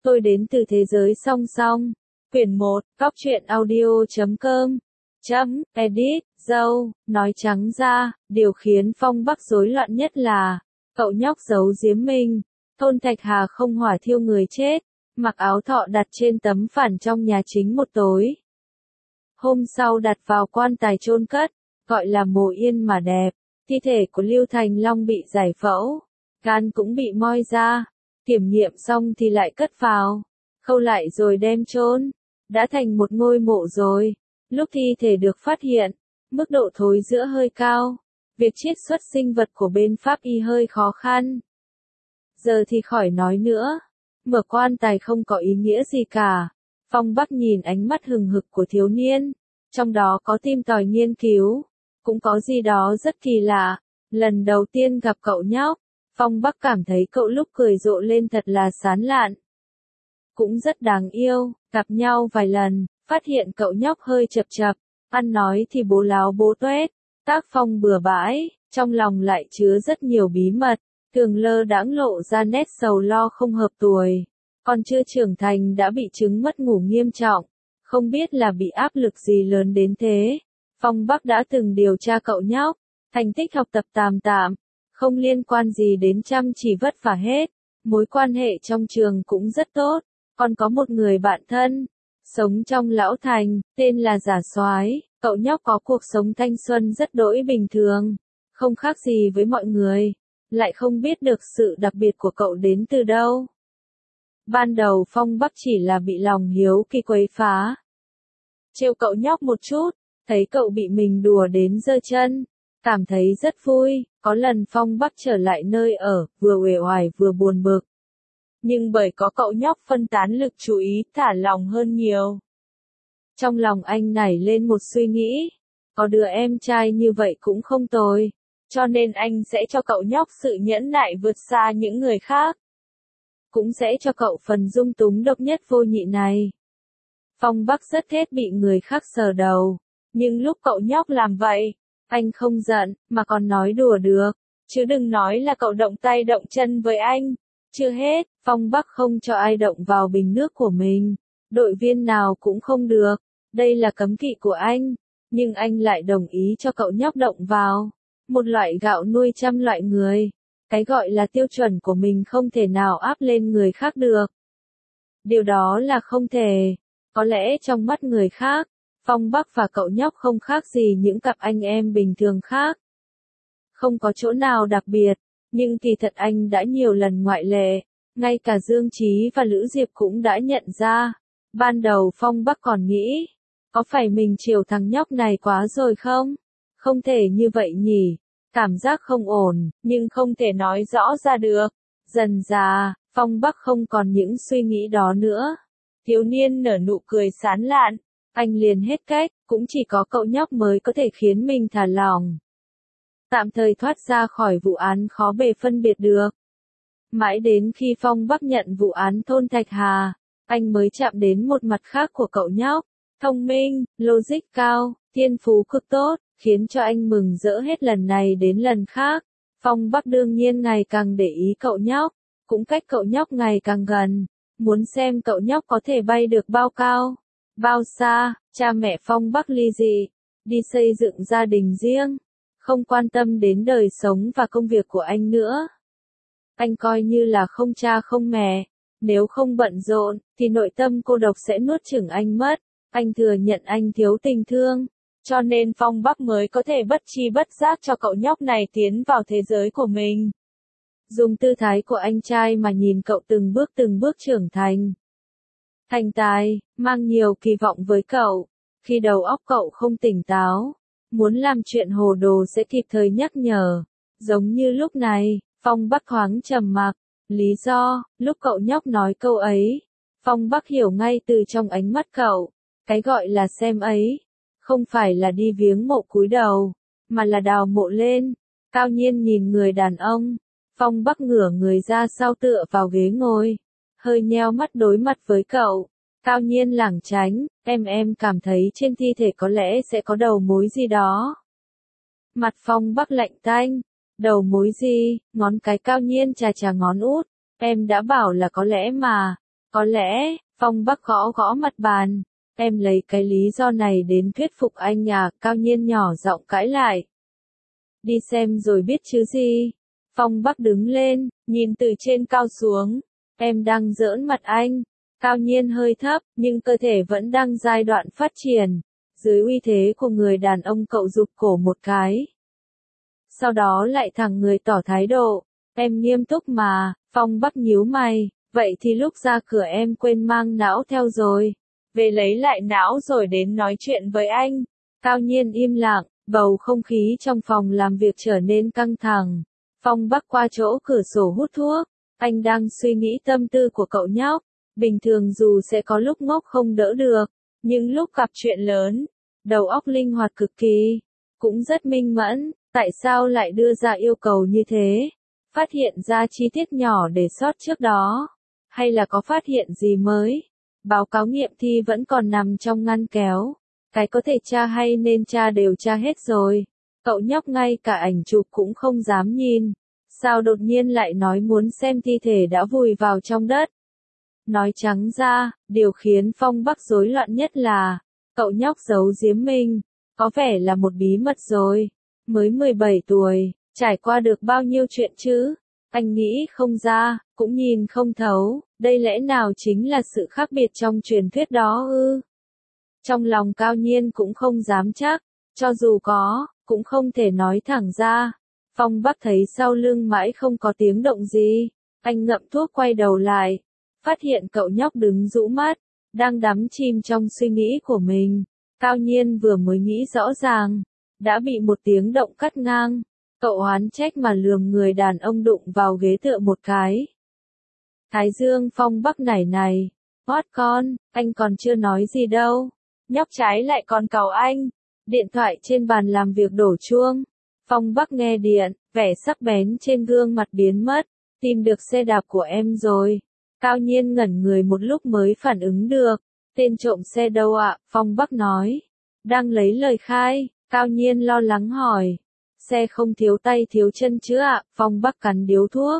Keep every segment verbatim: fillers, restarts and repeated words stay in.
Tôi đến từ thế giới song song. Quyển một, Cóc truyện audio chấm com. Chấm, edit, dâu, nói trắng ra, điều khiến Phong Bắc rối loạn nhất là, cậu nhóc giấu giếm mình. Thôn Thạch Hà không hỏa thiêu người chết, mặc áo thọ đặt trên tấm phản trong nhà chính một tối. Hôm sau đặt vào quan tài chôn cất, gọi là mồ yên mà đẹp. Thi thể của Lưu Thành Long bị giải phẫu, gan cũng bị moi ra, kiểm nghiệm xong thì lại cất vào, khâu lại rồi đem chôn, đã thành một ngôi mộ rồi. Lúc thi thể được phát hiện, mức độ thối rữa hơi cao, việc chiết xuất sinh vật của bên pháp y hơi khó khăn. Giờ thì khỏi nói nữa, mở quan tài không có ý nghĩa gì cả. Phong Bắc nhìn ánh mắt hừng hực của thiếu niên, trong đó có tìm tòi nghiên cứu, cũng có gì đó rất kỳ lạ. Lần đầu tiên gặp cậu nhóc, Phong Bắc cảm thấy cậu lúc cười rộ lên thật là sán lạn, cũng rất đáng yêu. Gặp nhau vài lần, phát hiện cậu nhóc hơi chập chập, ăn nói thì bố láo bố tuét, tác phong bừa bãi, trong lòng lại chứa rất nhiều bí mật, thường lơ đãng lộ ra nét sầu lo không hợp tuổi. Còn chưa trưởng thành đã bị chứng mất ngủ nghiêm trọng, không biết là bị áp lực gì lớn đến thế. Phong Bắc đã từng điều tra cậu nhóc, thành tích học tập tạm tạm, không liên quan gì đến chăm chỉ vất vả hết, mối quan hệ trong trường cũng rất tốt, còn có một người bạn thân, sống trong lão thành, tên là Giả Soái. Cậu nhóc có cuộc sống thanh xuân rất đỗi bình thường, không khác gì với mọi người, lại không biết được sự đặc biệt của cậu đến từ đâu. Ban đầu Phong Bắc chỉ là bị lòng hiếu kỳ quấy phá, trêu cậu nhóc một chút, thấy cậu bị mình đùa đến giơ chân, cảm thấy rất vui. Có lần Phong Bắc trở lại nơi ở, vừa uể oải vừa buồn bực. Nhưng bởi có cậu nhóc phân tán lực chú ý, thả lòng hơn nhiều. Trong lòng anh nảy lên một suy nghĩ, có đứa em trai như vậy cũng không tồi, cho nên anh sẽ cho cậu nhóc sự nhẫn nại vượt xa những người khác. Cũng sẽ cho cậu phần dung túng độc nhất vô nhị này. Phong Bắc rất ghét bị người khác sờ đầu, nhưng lúc cậu nhóc làm vậy, anh không giận, mà còn nói đùa được, chứ đừng nói là cậu động tay động chân với anh. Chưa hết, Phong Bắc không cho ai động vào bình nước của mình, đội viên nào cũng không được, đây là cấm kỵ của anh, nhưng anh lại đồng ý cho cậu nhóc động vào. Một loại gạo nuôi trăm loại người, cái gọi là tiêu chuẩn của mình không thể nào áp lên người khác được. Điều đó là không thể, có lẽ trong mắt người khác, Phong Bắc và cậu nhóc không khác gì những cặp anh em bình thường khác. Không có chỗ nào đặc biệt, nhưng kỳ thật anh đã nhiều lần ngoại lệ, ngay cả Dương Chí và Lữ Diệp cũng đã nhận ra. Ban đầu Phong Bắc còn nghĩ, có phải mình chiều thằng nhóc này quá rồi không? Không thể như vậy nhỉ, cảm giác không ổn, nhưng không thể nói rõ ra được. Dần dà, Phong Bắc không còn những suy nghĩ đó nữa. Thiếu niên nở nụ cười sán lạn, anh liền hết cách, cũng chỉ có cậu nhóc mới có thể khiến mình thả lỏng, tạm thời thoát ra khỏi vụ án khó bề phân biệt được. Mãi đến khi Phong Bắc nhận vụ án thôn Thạch Hà, anh mới chạm đến một mặt khác của cậu nhóc, thông minh, logic cao, thiên phú cực tốt, khiến cho anh mừng rỡ hết lần này đến lần khác. Phong Bắc đương nhiên ngày càng để ý cậu nhóc, cũng cách cậu nhóc ngày càng gần, muốn xem cậu nhóc có thể bay được bao cao, bao xa. Cha mẹ Phong Bắc ly dị, đi xây dựng gia đình riêng, không quan tâm đến đời sống và công việc của anh nữa. Anh coi như là không cha không mẹ, nếu không bận rộn, thì nội tâm cô độc sẽ nuốt chửng anh mất. Anh thừa nhận anh thiếu tình thương, cho nên Phong Bắc mới có thể bất chi bất giác cho cậu nhóc này tiến vào thế giới của mình. Dùng tư thái của anh trai mà nhìn cậu từng bước từng bước trưởng thành. Thành tài, mang nhiều kỳ vọng với cậu, khi đầu óc cậu không tỉnh táo, muốn làm chuyện hồ đồ sẽ kịp thời nhắc nhở. Giống như lúc này, Phong Bắc thoáng trầm mặc, lý do, lúc cậu nhóc nói câu ấy, Phong Bắc hiểu ngay từ trong ánh mắt cậu, cái gọi là xem ấy, không phải là đi viếng mộ cúi đầu, mà là đào mộ lên. Cao Nhiên nhìn người đàn ông, Phong Bắc ngửa người ra sau tựa vào ghế ngồi, hơi nheo mắt đối mặt với cậu. Cao Nhiên lảng tránh, em em cảm thấy trên thi thể có lẽ sẽ có đầu mối gì đó. Mặt Phong Bắc lạnh tanh, đầu mối gì, ngón cái Cao Nhiên chà chà ngón út, em đã bảo là có lẽ mà, Có lẽ, Phong Bắc gõ gõ mặt bàn. Em lấy cái lý do này đến thuyết phục anh à, Cao Nhiên nhỏ giọng cãi lại. Đi xem rồi biết chứ gì. Phong Bắc đứng lên, nhìn từ trên cao xuống. Em đang giỡn mặt anh. Cao Nhiên hơi thấp, nhưng cơ thể vẫn đang giai đoạn phát triển. Dưới uy thế của người đàn ông cậu rụt cổ một cái. Sau đó lại thẳng người tỏ thái độ. Em nghiêm túc mà, Phong Bắc nhíu mày. Vậy thì lúc ra cửa em quên mang não theo rồi. Về lấy lại não rồi đến nói chuyện với anh. Cao Nhiên im lặng, bầu không khí trong phòng làm việc trở nên căng thẳng. Phong Bắc qua chỗ cửa sổ hút thuốc. Anh đang suy nghĩ tâm tư của cậu nhóc. Bình thường dù sẽ có lúc ngốc không đỡ được, nhưng lúc gặp chuyện lớn, đầu óc linh hoạt cực kỳ, cũng rất minh mẫn. Tại sao lại đưa ra yêu cầu như thế? Phát hiện ra chi tiết nhỏ để sót trước đó, hay là có phát hiện gì mới? Báo cáo nghiệm thi vẫn còn nằm trong ngăn kéo. Cái có thể tra hay nên tra đều tra hết rồi. Cậu nhóc ngay cả ảnh chụp cũng không dám nhìn. Sao đột nhiên lại nói muốn xem thi thể đã vùi vào trong đất? Nói trắng ra, điều khiến Phong Bắc rối loạn nhất là, cậu nhóc giấu giếm mình, có vẻ là một bí mật rồi. Mới mười bảy tuổi, trải qua được bao nhiêu chuyện chứ? Anh nghĩ không ra, cũng nhìn không thấu, đây lẽ nào chính là sự khác biệt trong truyền thuyết đó ư? Trong lòng Cao Nhiên cũng không dám chắc, cho dù có, cũng không thể nói thẳng ra. Phong Bắc thấy sau lưng mãi không có tiếng động gì, anh ngậm thuốc quay đầu lại, phát hiện cậu nhóc đứng rũ mắt, đang đắm chìm trong suy nghĩ của mình. Cao Nhiên vừa mới nghĩ rõ ràng, đã bị một tiếng động cắt ngang. Cậu oán trách mà lườm người đàn ông đụng vào ghế tựa một cái. Thái Dương Phong Bắc nảy này, hót con, anh còn chưa nói gì đâu. Nhóc trái lại còn càu anh. Điện thoại trên bàn làm việc đổ chuông. Phong Bắc nghe điện, vẻ sắc bén trên gương mặt biến mất. Tìm được xe đạp của em rồi. Cao Nhiên ngẩn người một lúc mới phản ứng được. Tên trộm xe đâu ạ? Phong Bắc nói. Đang lấy lời khai. Cao Nhiên lo lắng hỏi. Xe không thiếu tay thiếu chân chứ ạ? Phong Bắc cắn điếu thuốc.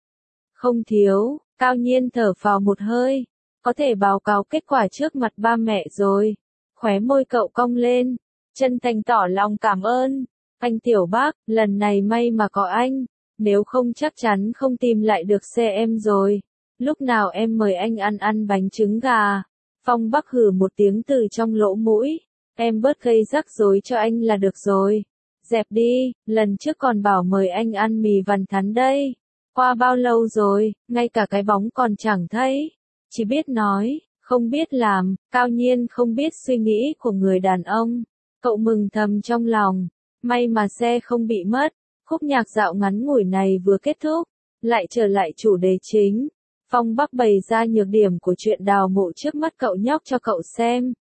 Không thiếu. Cao Nhiên thở phào một hơi. Có thể báo cáo kết quả trước mặt ba mẹ rồi. Khóe môi cậu cong lên. Chân thành tỏ lòng cảm ơn. Anh Tiểu Bác, lần này may mà có anh. Nếu không chắc chắn không tìm lại được xe em rồi. Lúc nào em mời anh ăn ăn bánh trứng gà. Phong Bắc hừ một tiếng từ trong lỗ mũi. Em bớt gây rắc rối cho anh là được rồi. Dẹp đi, lần trước còn bảo mời anh ăn mì vằn thắn đây. Qua bao lâu rồi, ngay cả cái bóng còn chẳng thấy. Chỉ biết nói, không biết làm. Cao Nhiên không biết suy nghĩ của người đàn ông. Cậu mừng thầm trong lòng. May mà xe không bị mất. Khúc nhạc dạo ngắn ngủi này vừa kết thúc. Lại trở lại chủ đề chính. Phong Bắc bày ra nhược điểm của chuyện đào mộ trước mắt cậu nhóc cho cậu xem.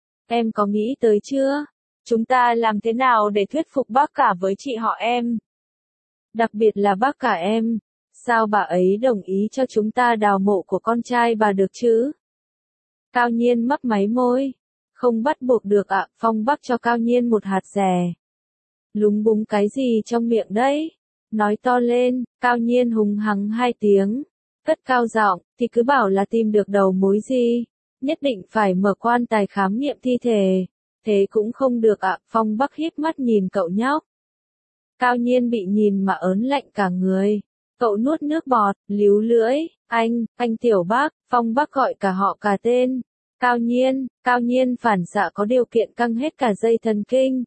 Em có nghĩ tới chưa? Chúng ta làm thế nào để thuyết phục bác cả với chị họ em? Đặc biệt là bác cả em. Sao bà ấy đồng ý cho chúng ta đào mộ của con trai bà được chứ? Cao Nhiên mấp máy môi. Không bắt buộc được ạ. Phong Bắc cho Cao Nhiên một hạt dẻ. Lúng búng cái gì trong miệng đấy? Nói to lên. Cao Nhiên hùng hăng hai tiếng. Cất cao giọng, thì cứ bảo là tìm được đầu mối gì. Nhất định phải mở quan tài khám nghiệm thi thể. Thế cũng không được ạ. Phong Bắc híp mắt nhìn cậu nhóc. Cao Nhiên bị nhìn mà ớn lạnh cả người. Cậu nuốt nước bọt, líu lưỡi. Anh, anh Tiểu Bác. Phong Bắc gọi cả họ cả tên. Cao Nhiên, Cao Nhiên phản xạ có điều kiện căng hết cả dây thần kinh.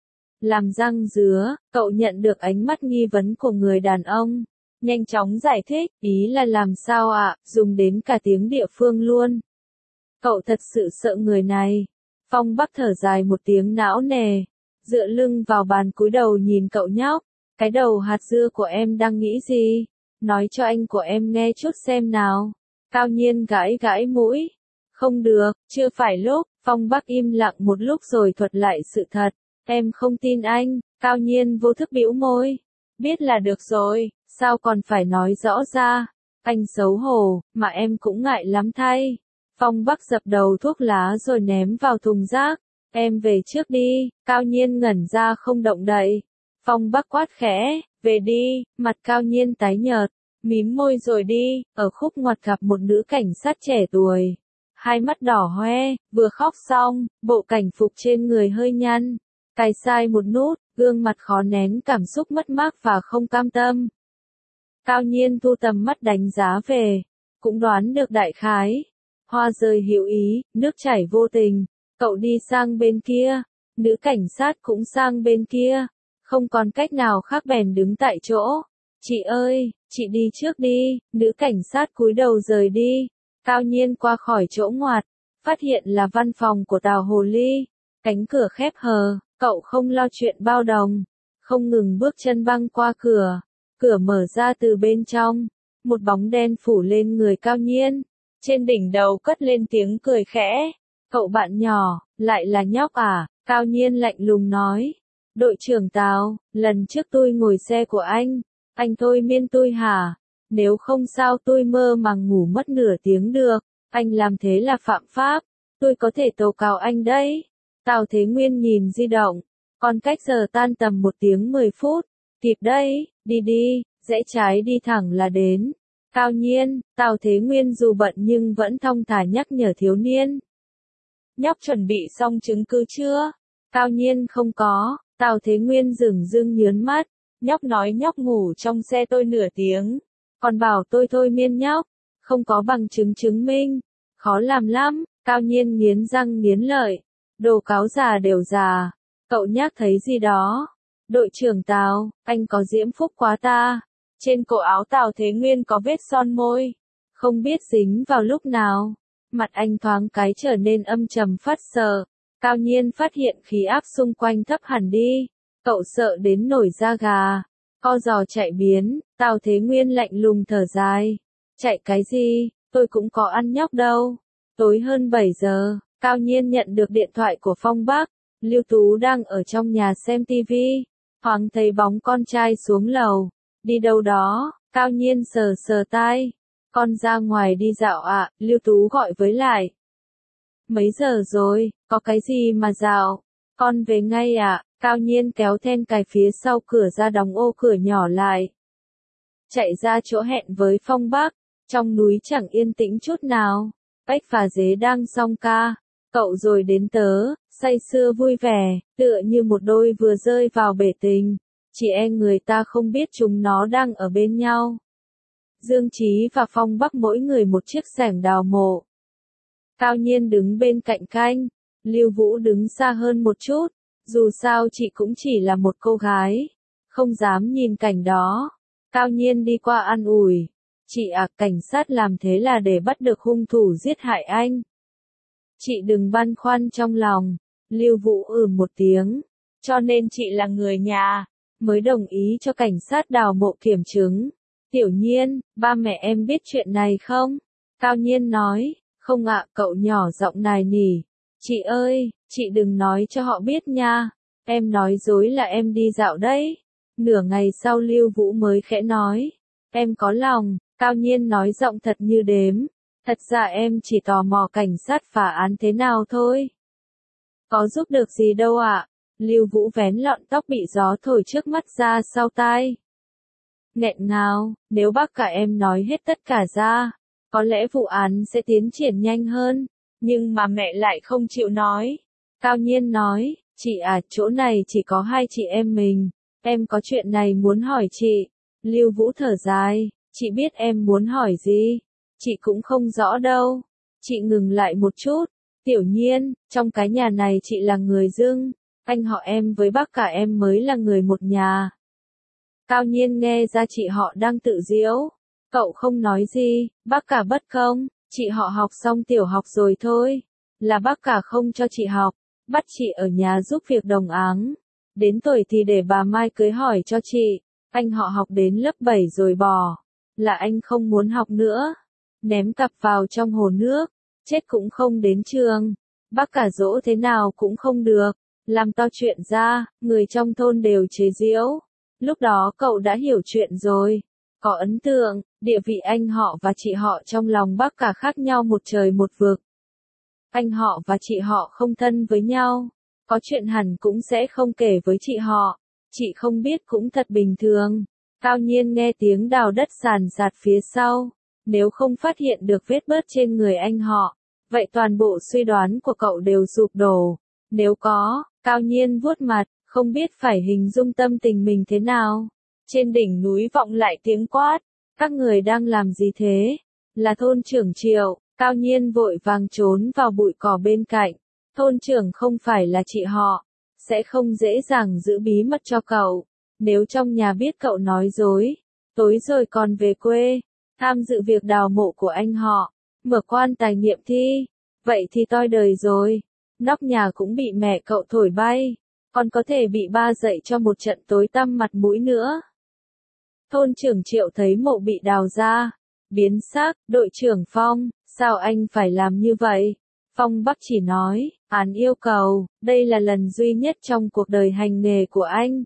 Làm răng dứa, cậu nhận được ánh mắt nghi vấn của người đàn ông. Nhanh chóng giải thích, ý là làm sao ạ, dùng đến cả tiếng địa phương luôn. Cậu thật sự sợ người này. Phong Bắc thở dài một tiếng não nề, dựa lưng vào bàn cúi đầu nhìn cậu nhóc. Cái đầu hạt dưa của em đang nghĩ gì? Nói cho anh của em nghe chút xem nào. Cao Nhiên gãi gãi mũi. Không được, chưa phải lúc. Phong Bắc im lặng một lúc rồi thuật lại sự thật. Em không tin anh. Cao Nhiên vô thức bĩu môi. Biết là được rồi, sao còn phải nói rõ ra? Anh xấu hổ, mà em cũng ngại lắm thay. Phong Bắc dập đầu thuốc lá rồi ném vào thùng rác. Em về trước đi. Cao Nhiên ngẩn ra không động đậy. Phong Bắc quát khẽ, về đi. Mặt Cao Nhiên tái nhợt, Mím môi rồi đi, ở khúc ngoặt gặp một nữ cảnh sát trẻ tuổi. Hai mắt đỏ hoe, vừa khóc xong, bộ cảnh phục trên người hơi nhăn. Cài sai một nút, gương mặt khó nén cảm xúc mất mát và không cam tâm. Cao Nhiên thu tầm mắt đánh giá về, cũng đoán được đại khái. Hoa rơi hữu ý, nước chảy vô tình, cậu đi sang bên kia, nữ cảnh sát cũng sang bên kia, không còn cách nào khác bèn đứng tại chỗ. Chị ơi, chị đi trước đi, nữ cảnh sát cúi đầu rời đi. Cao Nhiên qua khỏi chỗ ngoặt, phát hiện là văn phòng của Tào Hồ Ly, cánh cửa khép hờ, cậu không lo chuyện bao đồng, không ngừng bước chân băng qua cửa, cửa mở ra từ bên trong, một bóng đen phủ lên người Cao Nhiên, trên đỉnh đầu cất lên tiếng cười khẽ, cậu bạn nhỏ, lại là nhóc à, Cao Nhiên lạnh lùng nói, đội trưởng Tào, lần trước tôi ngồi xe của anh, anh thôi miên tôi hả? Nếu không sao tôi mơ màng ngủ mất nửa tiếng được, anh làm thế là phạm pháp, tôi có thể tố cáo anh đấy. Tào Thế Nguyên nhìn di động, còn cách giờ tan tầm một tiếng mười phút, kịp đấy, đi đi, rẽ trái đi thẳng là đến. Cao Nhiên, Tào Thế Nguyên dù bận nhưng vẫn thong thả nhắc nhở thiếu niên. Nhóc chuẩn bị xong chứng cứ chưa? Cao Nhiên không có, Tào Thế Nguyên dửng dưng nhớn mắt, nhóc nói nhóc ngủ trong xe tôi nửa tiếng. Còn bảo tôi thôi miên nhóc, không có bằng chứng chứng minh, khó làm lắm, Cao Nhiên nghiến răng nghiến lợi, đồ cáo già đều già, cậu nhắc thấy gì đó, đội trưởng Tào, anh có diễm phúc quá ta, trên cổ áo Tào Thế Nguyên có vết son môi, không biết dính vào lúc nào, mặt anh thoáng cái trở nên âm trầm phát sợ, Cao Nhiên phát hiện khí áp xung quanh thấp hẳn đi, cậu sợ đến nổi da gà. Co giò chạy biến, Tào Thế Nguyên lạnh lùng thở dài. Chạy cái gì, tôi cũng có ăn nhóc đâu. Tối hơn bảy giờ, Cao Nhiên nhận được điện thoại của Phong Bắc. Lưu Tú đang ở trong nhà xem tivi. Thoáng thấy bóng con trai xuống lầu. Đi đâu đó, Cao Nhiên sờ sờ tai. Con ra ngoài đi dạo ạ, à, Lưu Tú gọi với lại. Mấy giờ rồi, có cái gì mà dạo? Con về ngay ạ. À? Cao Nhiên kéo then cài phía sau cửa ra đóng ô cửa nhỏ lại. Chạy ra chỗ hẹn với Phong Bắc, trong núi chẳng yên tĩnh chút nào. Bách Phà Dế đang song ca, cậu rồi đến tớ, say sưa vui vẻ, tựa như một đôi vừa rơi vào bể tình. Chỉ e người ta không biết chúng nó đang ở bên nhau. Dương Chí và Phong Bắc mỗi người một chiếc xẻng đào mộ. Cao Nhiên đứng bên cạnh canh, Lưu Vũ đứng xa hơn một chút. Dù sao chị cũng chỉ là một cô gái, không dám nhìn cảnh đó. Cao Nhiên đi qua an ủi. Chị à, cảnh sát làm thế là để bắt được hung thủ giết hại anh. Chị đừng băn khoăn trong lòng. Lưu Vũ ừ một tiếng. Cho nên chị là người nhà, mới đồng ý cho cảnh sát đào mộ kiểm chứng. Tiểu Nhiên, ba mẹ em biết chuyện này không? Cao Nhiên nói, không ạ, cậu nhỏ giọng nài nỉ. Chị ơi, chị đừng nói cho họ biết nha. Em nói dối là em đi dạo đấy. Nửa ngày sau Lưu Vũ mới khẽ nói. Em có lòng, Cao Nhiên nói giọng thật như đếm. Thật ra em chỉ tò mò cảnh sát phá án thế nào thôi. Có giúp được gì đâu ạ. À? Lưu Vũ vén lọn tóc bị gió thổi trước mắt ra sau tai. Nghẹn ngào, nếu bác cả em nói hết tất cả ra, có lẽ vụ án sẽ tiến triển nhanh hơn. Nhưng mà mẹ lại không chịu nói. Cao Nhiên nói, chị à, chỗ này chỉ có hai chị em mình. Em có chuyện này muốn hỏi chị. Lưu Vũ thở dài, chị biết em muốn hỏi gì. Chị cũng không rõ đâu. Chị ngừng lại một chút. Tiểu Nhiên, trong cái nhà này chị là người dưng. Anh họ em với bác cả em mới là người một nhà. Cao Nhiên nghe ra chị họ đang tự giễu. Cậu không nói gì, bác cả bất công. Chị họ học xong tiểu học rồi thôi. Là bác cả không cho chị học. Bắt chị ở nhà giúp việc đồng áng. Đến tuổi thì để bà Mai cưới hỏi cho chị. Anh họ học đến lớp bảy rồi bỏ. Là anh không muốn học nữa. Ném cặp vào trong hồ nước. Chết cũng không đến trường. Bác cả dỗ thế nào cũng không được. Làm to chuyện ra, người trong thôn đều chế giễu. Lúc đó cậu đã hiểu chuyện rồi. Có ấn tượng, địa vị anh họ và chị họ trong lòng bác cả khác nhau một trời một vực. Anh họ và chị họ không thân với nhau. Có chuyện hẳn cũng sẽ không kể với chị họ. Chị không biết cũng thật bình thường. Cao Nhiên nghe tiếng đào đất sàn sạt phía sau. Nếu không phát hiện được vết bớt trên người anh họ, vậy toàn bộ suy đoán của cậu đều sụp đổ. Nếu có, Cao Nhiên vuốt mặt, không biết phải hình dung tâm tình mình thế nào. Trên đỉnh núi vọng lại tiếng quát. Các người đang làm gì thế? Là thôn trưởng Triệu. Cao Nhiên vội vàng trốn vào bụi cỏ bên cạnh. Thôn trưởng không phải là chị họ. Sẽ không dễ dàng giữ bí mật cho cậu. Nếu trong nhà biết cậu nói dối, tối rồi còn về quê, tham dự việc đào mộ của anh họ, mở quan tài nghiệm thi, vậy thì toi đời rồi. Nóc nhà cũng bị mẹ cậu thổi bay, còn có thể bị ba dạy cho một trận tối tăm mặt mũi nữa. Thôn trưởng Triệu thấy mộ bị đào ra, biến sắc, đội trưởng Phong, sao anh phải làm như vậy? Phong Bắc chỉ nói, án yêu cầu, đây là lần duy nhất trong cuộc đời hành nghề của anh.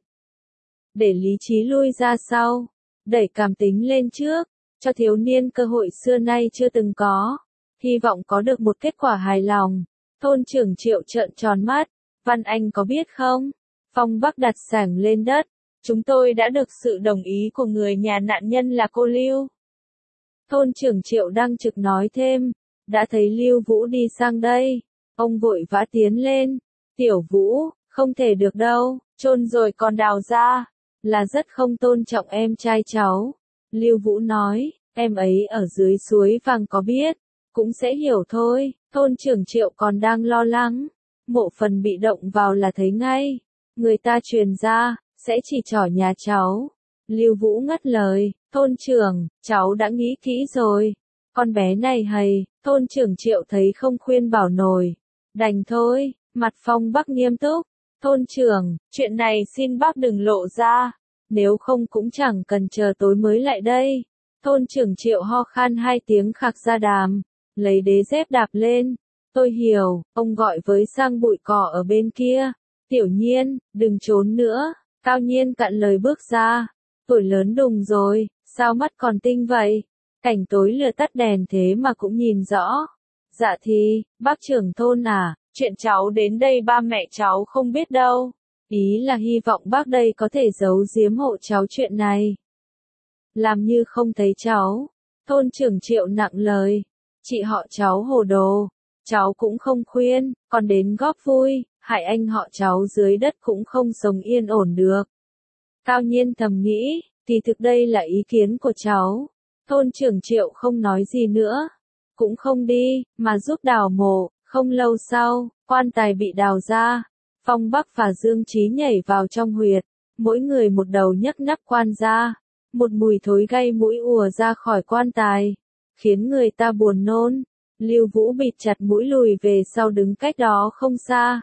Để lý trí lui ra sau, đẩy cảm tính lên trước, cho thiếu niên cơ hội xưa nay chưa từng có, hy vọng có được một kết quả hài lòng. Thôn trưởng Triệu trợn tròn mắt, Văn Anh có biết không? Phong Bắc đặt sảng lên đất, chúng tôi đã được sự đồng ý của người nhà nạn nhân là cô Lưu. Thôn trưởng Triệu đang trực nói thêm, đã thấy Lưu Vũ đi sang đây, ông vội vã tiến lên, Tiểu Vũ, không thể được đâu, chôn rồi còn đào ra, là rất không tôn trọng em trai cháu. Lưu Vũ nói, em ấy ở dưới suối vàng có biết, cũng sẽ hiểu thôi. Thôn trưởng Triệu còn đang lo lắng, mộ phần bị động vào là thấy ngay, người ta truyền ra, sẽ chỉ trỏ nhà cháu. Lưu Vũ ngắt lời, thôn trưởng, cháu đã nghĩ kỹ rồi, con bé này hầy. Thôn trưởng Triệu thấy không khuyên bảo nổi, đành thôi. Mặt Phong Bắc nghiêm túc, thôn trưởng, chuyện này xin bác đừng lộ ra, nếu không cũng chẳng cần chờ tối mới lại đây. Thôn trưởng Triệu ho khan hai tiếng khạc ra đàm, lấy đế dép đạp lên. Tôi hiểu, ông gọi với sang bụi cỏ ở bên kia. Tiểu Nhiên, đừng trốn nữa. Cao Nhiên cạn lời bước ra. Tuổi lớn đùng rồi, sao mắt còn tinh vậy? Cảnh tối lửa tắt đèn thế mà cũng nhìn rõ. Dạ thì, bác trưởng thôn à, chuyện cháu đến đây ba mẹ cháu không biết đâu. Ý là hy vọng bác đây có thể giấu giếm hộ cháu chuyện này. Làm như không thấy cháu. Thôn trưởng Triệu nặng lời. Chị họ cháu hồ đồ. Cháu cũng không khuyên, còn đến góp vui, hại anh họ cháu dưới đất cũng không sống yên ổn được. Cao Nhiên thầm nghĩ, thì thực đây là ý kiến của cháu. Thôn trưởng Triệu không nói gì nữa. Cũng không đi, mà giúp đào mộ. Không lâu sau, quan tài bị đào ra. Phong Bắc và Dương Chí nhảy vào trong huyệt. Mỗi người một đầu nhấc nắp quan ra. Một mùi thối gây mũi ùa ra khỏi quan tài, khiến người ta buồn nôn. Lưu Vũ bịt chặt mũi lùi về sau đứng cách đó không xa.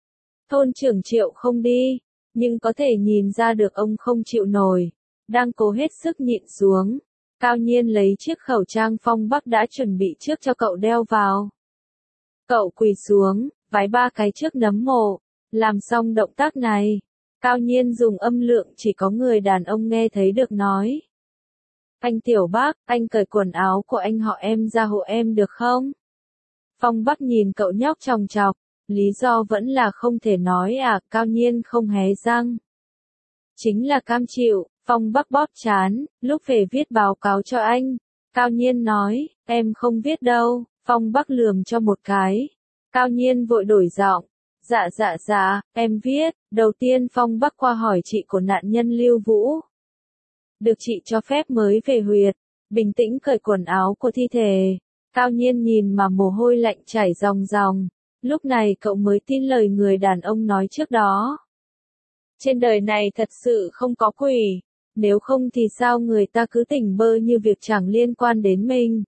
Thôn trưởng Triệu không đi, nhưng có thể nhìn ra được ông không chịu nổi, đang cố hết sức nhịn xuống. Cao Nhiên lấy chiếc khẩu trang Phong Bắc đã chuẩn bị trước cho cậu đeo vào. Cậu quỳ xuống, vái ba cái trước nấm mộ, làm xong động tác này. Cao Nhiên dùng âm lượng chỉ có người đàn ông nghe thấy được nói. Anh Tiểu Bác, anh cởi quần áo của anh họ em ra hộ em được không? Phong Bắc nhìn cậu nhóc chòng chọc, lý do vẫn là không thể nói à. Cao Nhiên không hé răng. Chính là cam chịu. Phong Bắc bóp chán, lúc về viết báo cáo cho anh. Cao Nhiên nói, em không viết đâu. Phong Bắc lườm cho một cái. Cao Nhiên vội đổi giọng. Dạ dạ dạ, em viết. Đầu tiên Phong Bắc qua hỏi chị của nạn nhân Lưu Vũ. Được chị cho phép mới về huyệt. Bình tĩnh cởi quần áo của thi thể. Cao Nhiên nhìn mà mồ hôi lạnh chảy ròng ròng. Lúc này cậu mới tin lời người đàn ông nói trước đó. Trên đời này thật sự không có quỷ. Nếu không thì sao người ta cứ tỉnh bơ như việc chẳng liên quan đến mình.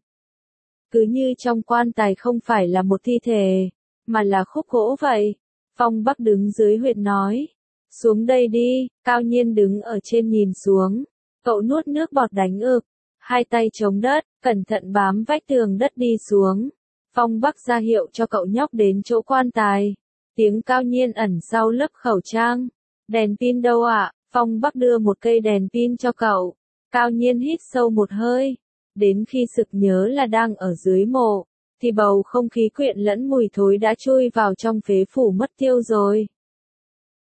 Cứ như trong quan tài không phải là một thi thể, mà là khúc gỗ vậy. Phong Bắc đứng dưới huyệt nói. Xuống đây đi. Cao Nhiên đứng ở trên nhìn xuống. Cậu nuốt nước bọt đánh ực. Hai tay chống đất, cẩn thận bám vách tường đất đi xuống. Phong Bắc ra hiệu cho cậu nhóc đến chỗ quan tài. Tiếng Cao Nhiên ẩn sau lớp khẩu trang. Đèn pin đâu ạ? À? Phong Bắc đưa một cây đèn pin cho cậu. Cao Nhiên hít sâu một hơi. Đến khi sực nhớ là đang ở dưới mộ, thì bầu không khí quyện lẫn mùi thối đã chui vào trong phế phủ mất tiêu rồi.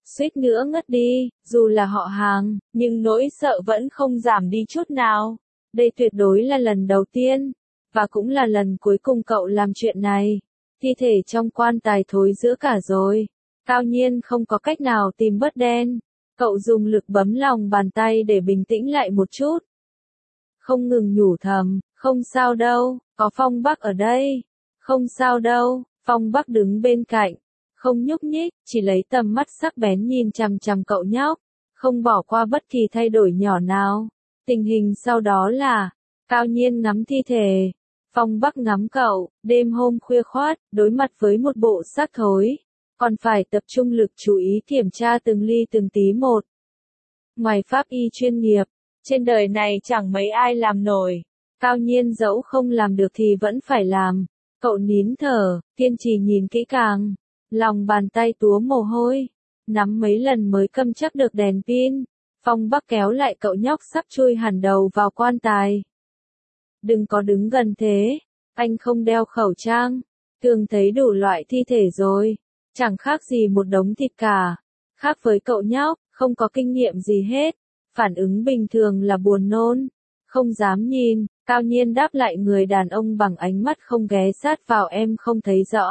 suýt nữa ngất đi, dù là họ hàng, nhưng nỗi sợ vẫn không giảm đi chút nào. Đây tuyệt đối là lần đầu tiên, và cũng là lần cuối cùng cậu làm chuyện này. Thi thể trong quan tài thối rữa cả rồi. Cao Nhiên không có cách nào tìm bớt đen. Cậu dùng lực bấm lòng bàn tay để bình tĩnh lại một chút. Không ngừng nhủ thầm, không sao đâu, có Phong Bắc ở đây. Không sao đâu, Phong Bắc đứng bên cạnh. Không nhúc nhích, chỉ lấy tầm mắt sắc bén nhìn chằm chằm cậu nhóc. Không bỏ qua bất kỳ thay đổi nhỏ nào. Tình hình sau đó là, Cao Nhiên ngắm thi thể. Phong Bắc ngắm cậu, đêm hôm khuya khoát, đối mặt với một bộ xác thối. Còn phải tập trung lực chú ý kiểm tra từng ly từng tí một. Ngoài pháp y chuyên nghiệp, trên đời này chẳng mấy ai làm nổi. Cao Nhiên dẫu không làm được thì vẫn phải làm. Cậu nín thở, kiên trì nhìn kỹ càng. Lòng bàn tay túa mồ hôi. Nắm mấy lần mới cầm chắc được đèn pin. Phong Bắc kéo lại cậu nhóc sắp chui hẳn đầu vào quan tài. Đừng có đứng gần thế. Anh không đeo khẩu trang. Thường thấy đủ loại thi thể rồi. Chẳng khác gì một đống thịt cả. Khác với cậu nhóc, không có kinh nghiệm gì hết. Phản ứng bình thường là buồn nôn. Không dám nhìn, Cao Nhiên đáp lại người đàn ông bằng ánh mắt không ghé sát vào em không thấy rõ.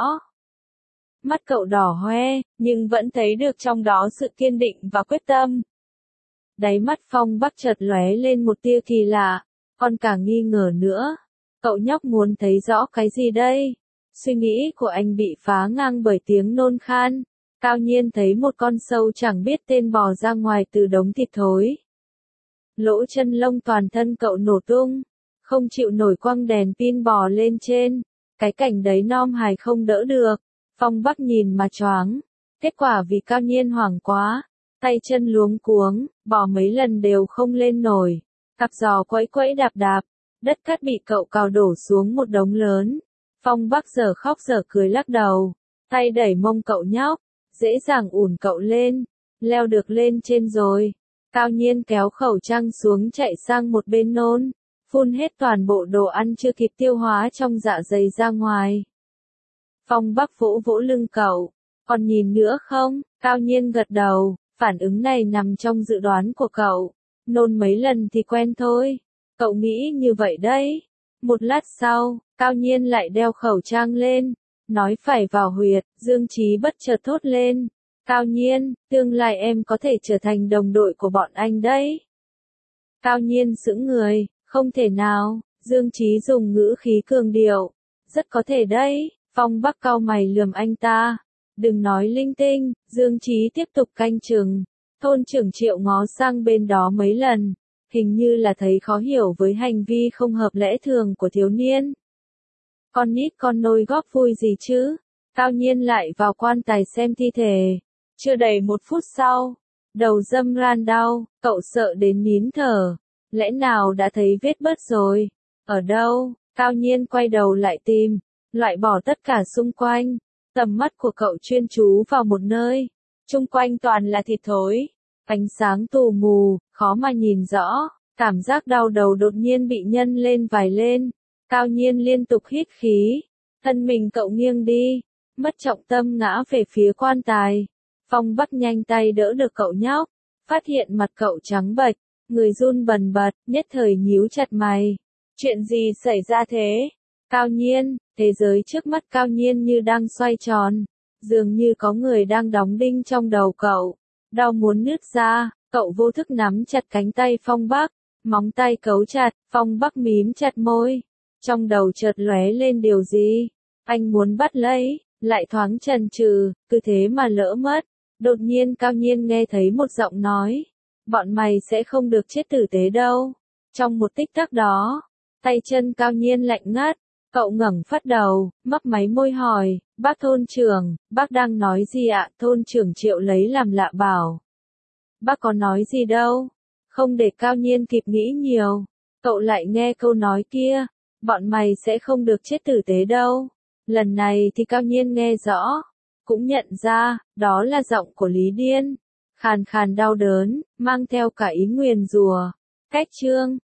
Mắt cậu đỏ hoe, nhưng vẫn thấy được trong đó sự kiên định và quyết tâm. Đáy mắt Phong Bắc chợt lóe lên một tia kỳ lạ, còn cả nghi ngờ nữa. Cậu nhóc muốn thấy rõ cái gì đây? Suy nghĩ của anh bị phá ngang bởi tiếng nôn khan. Cao Nhiên thấy một con sâu chẳng biết tên bò ra ngoài từ đống thịt thối. Lỗ chân lông toàn thân cậu nổ tung, không chịu nổi quăng đèn pin bò lên trên. Cái cảnh đấy Nom Hải không đỡ được. Phong Bắc nhìn mà choáng. Kết quả vì Cao Nhiên hoảng quá, tay chân luống cuống, bò mấy lần đều không lên nổi. Cặp giò quẫy quẫy đạp đạp, đất cát bị cậu cào đổ xuống một đống lớn. Phong Bắc giờ khóc giờ cười lắc đầu, tay đẩy mông cậu nhóc, dễ dàng ủn cậu lên, leo được lên trên rồi. Cao Nhiên kéo khẩu trang xuống chạy sang một bên nôn, phun hết toàn bộ đồ ăn chưa kịp tiêu hóa trong dạ dày ra ngoài. Phong Bắc vỗ vỗ lưng cậu, còn nhìn nữa không? Cao Nhiên gật đầu, phản ứng này nằm trong dự đoán của cậu, nôn mấy lần thì quen thôi. Cậu nghĩ như vậy đấy. Một lát sau, Cao Nhiên lại đeo khẩu trang lên, nói phải vào huyệt, Dương Chí bất chợt thốt lên. Cao Nhiên, tương lai em có thể trở thành đồng đội của bọn anh đấy. Cao Nhiên sững người, không thể nào, Dương Chí dùng ngữ khí cường điệu. Rất có thể đấy, Phong Bắc cau mày lườm anh ta. Đừng nói linh tinh, Dương Chí tiếp tục canh chừng. Thôn trưởng Triệu ngó sang bên đó mấy lần, hình như là thấy khó hiểu với hành vi không hợp lẽ thường của thiếu niên. Con nít con nôi góp vui gì chứ? Cao Nhiên lại vào quan tài xem thi thể. Chưa đầy một phút sau, đầu dâm ran đau, cậu sợ đến nín thở. Lẽ nào đã thấy vết bớt rồi? Ở đâu? Cao Nhiên quay đầu lại tìm, loại bỏ tất cả xung quanh. Tầm mắt của cậu chuyên chú vào một nơi. Chung quanh toàn là thịt thối. Ánh sáng tù mù, khó mà nhìn rõ. Cảm giác đau đầu đột nhiên bị nhân lên vài lên. Cao Nhiên liên tục hít khí. Thân mình cậu nghiêng đi. Mất trọng tâm ngã về phía quan tài. Phong Bắc nhanh tay đỡ được cậu nhóc. Phát hiện mặt cậu trắng bệch. Người run bần bật, nhất thời nhíu chặt mày. Chuyện gì xảy ra thế? Cao Nhiên, thế giới trước mắt Cao Nhiên như đang xoay tròn. Dường như có người đang đóng đinh trong đầu cậu. Đau muốn nứt ra, cậu vô thức nắm chặt cánh tay Phong Bắc. Móng tay cấu chặt, Phong Bắc mím chặt môi. Trong đầu chợt lóe lên điều gì? Anh muốn bắt lấy, lại thoáng chần chừ, cứ thế mà lỡ mất. Đột nhiên Cao Nhiên nghe thấy một giọng nói. Bọn mày sẽ không được chết tử tế đâu. Trong một tích tắc đó, tay chân Cao Nhiên lạnh ngắt. Cậu ngẩng phát đầu, mấp máy môi hỏi, bác thôn trưởng, bác đang nói gì ạ? Thôn trưởng Triệu lấy làm lạ bảo. Bác có nói gì đâu. Không để Cao Nhiên kịp nghĩ nhiều. Cậu lại nghe câu nói kia. Bọn mày sẽ không được chết tử tế đâu. Lần này thì Cao Nhiên nghe rõ. Cũng nhận ra, đó là giọng của Lý Điên. Khàn khàn đau đớn, mang theo cả ý nguyền rủa. Cách chương.